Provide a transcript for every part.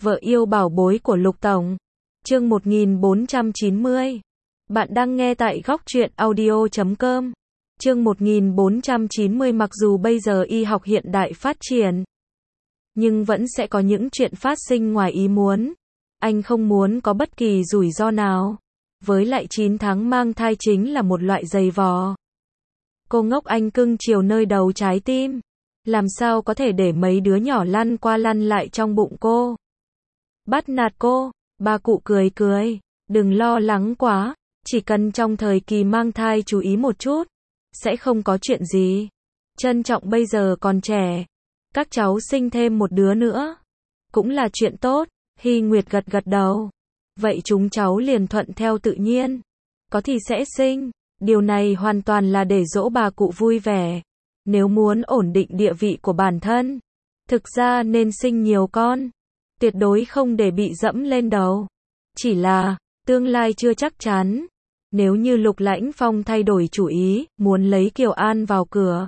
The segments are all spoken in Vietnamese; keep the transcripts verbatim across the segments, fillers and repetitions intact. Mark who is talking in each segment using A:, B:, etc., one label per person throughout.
A: Vợ yêu bảo bối của Lục Tổng. Chương một nghìn bốn trăm chín mươi. Bạn đang nghe tại góc truyện audio chấm com. Chương một nghìn bốn trăm chín mươi. Mặc dù bây giờ y học hiện đại phát triển, nhưng vẫn sẽ có những chuyện phát sinh ngoài ý muốn. Anh không muốn có bất kỳ rủi ro nào. Với lại chín tháng mang thai chính là một loại giày vò. Cô ngốc anh cưng chiều nơi đầu trái tim. Làm sao có thể để mấy đứa nhỏ lăn qua lăn lại trong bụng cô? Bắt nạt cô, bà cụ cười cười. Đừng lo lắng quá, chỉ cần trong thời kỳ mang thai chú ý một chút, sẽ không có chuyện gì. Trân trọng bây giờ còn trẻ. Các cháu sinh thêm một đứa nữa cũng là chuyện tốt. Hy Nguyệt gật gật đầu. Vậy chúng cháu liền thuận theo tự nhiên. Có thì sẽ sinh. Điều này hoàn toàn là để dỗ bà cụ vui vẻ. Nếu muốn ổn định địa vị của bản thân, thực ra nên sinh nhiều con. Tuyệt đối không để bị dẫm lên đầu. Chỉ là, tương lai chưa chắc chắn. Nếu như Lục Lãnh Phong thay đổi chủ ý, muốn lấy Kiều An vào cửa,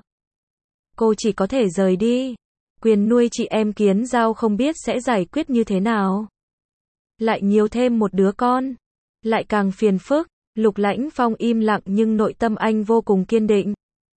A: cô chỉ có thể rời đi. Quyền nuôi chị em Kiến Giao không biết sẽ giải quyết như thế nào. Lại nhiều thêm một đứa con, lại càng phiền phức. Lục Lãnh Phong im lặng nhưng nội tâm anh vô cùng kiên định.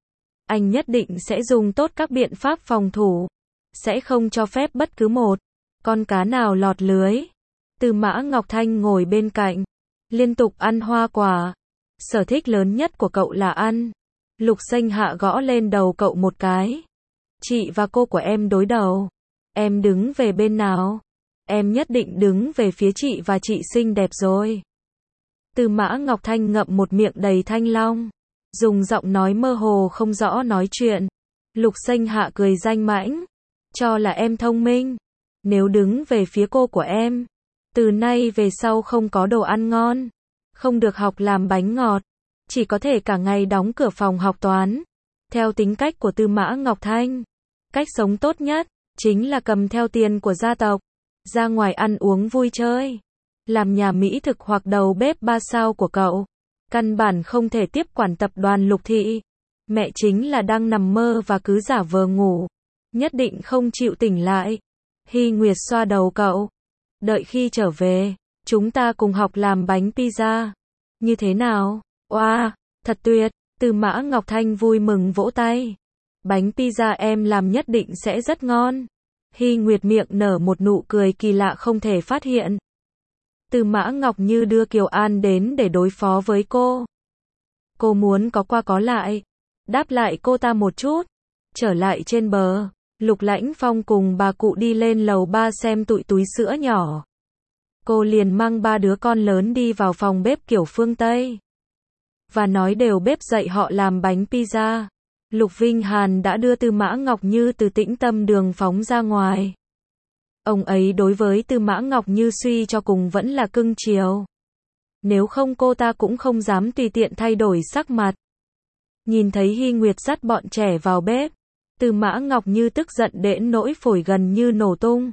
A: Anh nhất định sẽ dùng tốt các biện pháp phòng thủ. Sẽ không cho phép bất cứ một con cá nào lọt lưới. Tư Mã Ngọc Thanh ngồi bên cạnh, liên tục ăn hoa quả. Sở thích lớn nhất của cậu là ăn. Lục Xanh Hạ gõ lên đầu cậu một cái. Chị và cô của em đối đầu. Em đứng về bên nào? Em nhất định đứng về phía chị và chị xinh đẹp rồi. Tư Mã Ngọc Thanh ngậm một miệng đầy thanh long, dùng giọng nói mơ hồ không rõ nói chuyện. Lục Xanh Hạ cười danh mãnh. Cho là em thông minh. Nếu đứng về phía cô của em, từ nay về sau không có đồ ăn ngon, không được học làm bánh ngọt, chỉ có thể cả ngày đóng cửa phòng học toán. Theo tính cách của Tư Mã Ngọc Thanh, cách sống tốt nhất chính là cầm theo tiền của gia tộc, ra ngoài ăn uống vui chơi, làm nhà mỹ thực hoặc đầu bếp ba sao của cậu. Căn bản không thể tiếp quản tập đoàn Lục Thị. Mẹ chính là đang nằm mơ và cứ giả vờ ngủ, nhất định không chịu tỉnh lại. Hy Nguyệt xoa đầu cậu. Đợi khi trở về, chúng ta cùng học làm bánh pizza. Như thế nào? Oa, wow, thật tuyệt. Tư Mã Ngọc Thanh vui mừng vỗ tay. Bánh pizza em làm nhất định sẽ rất ngon. Hy Nguyệt miệng nở một nụ cười kỳ lạ không thể phát hiện. Tư Mã Ngọc Như đưa Kiều An đến để đối phó với cô. Cô muốn có qua có lại. Đáp lại cô ta một chút. Trở lại trên bờ, Lục Lãnh Phong cùng bà cụ đi lên lầu ba xem tụi túi sữa nhỏ. Cô liền mang ba đứa con lớn đi vào phòng bếp kiểu phương Tây. Và nói đều bếp dạy họ làm bánh pizza. Lục Vinh Hàn đã đưa Tư Mã Ngọc Như từ Tĩnh Tâm Đường phóng ra ngoài. Ông ấy đối với Tư Mã Ngọc Như suy cho cùng vẫn là cưng chiều. Nếu không cô ta cũng không dám tùy tiện thay đổi sắc mặt. Nhìn thấy Hy Nguyệt dắt bọn trẻ vào bếp, Tư Mã Ngọc Như tức giận đến nỗi phổi gần như nổ tung.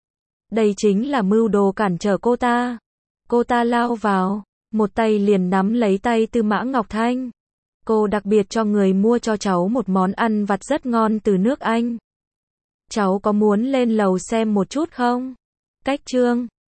A: Đây chính là mưu đồ cản trở cô ta. Cô ta lao vào, một tay liền nắm lấy tay Tư Mã Ngọc Thanh. Cô đặc biệt cho người mua cho cháu một món ăn vặt rất ngon từ nước Anh. Cháu có muốn lên lầu xem một chút không? Cách trương,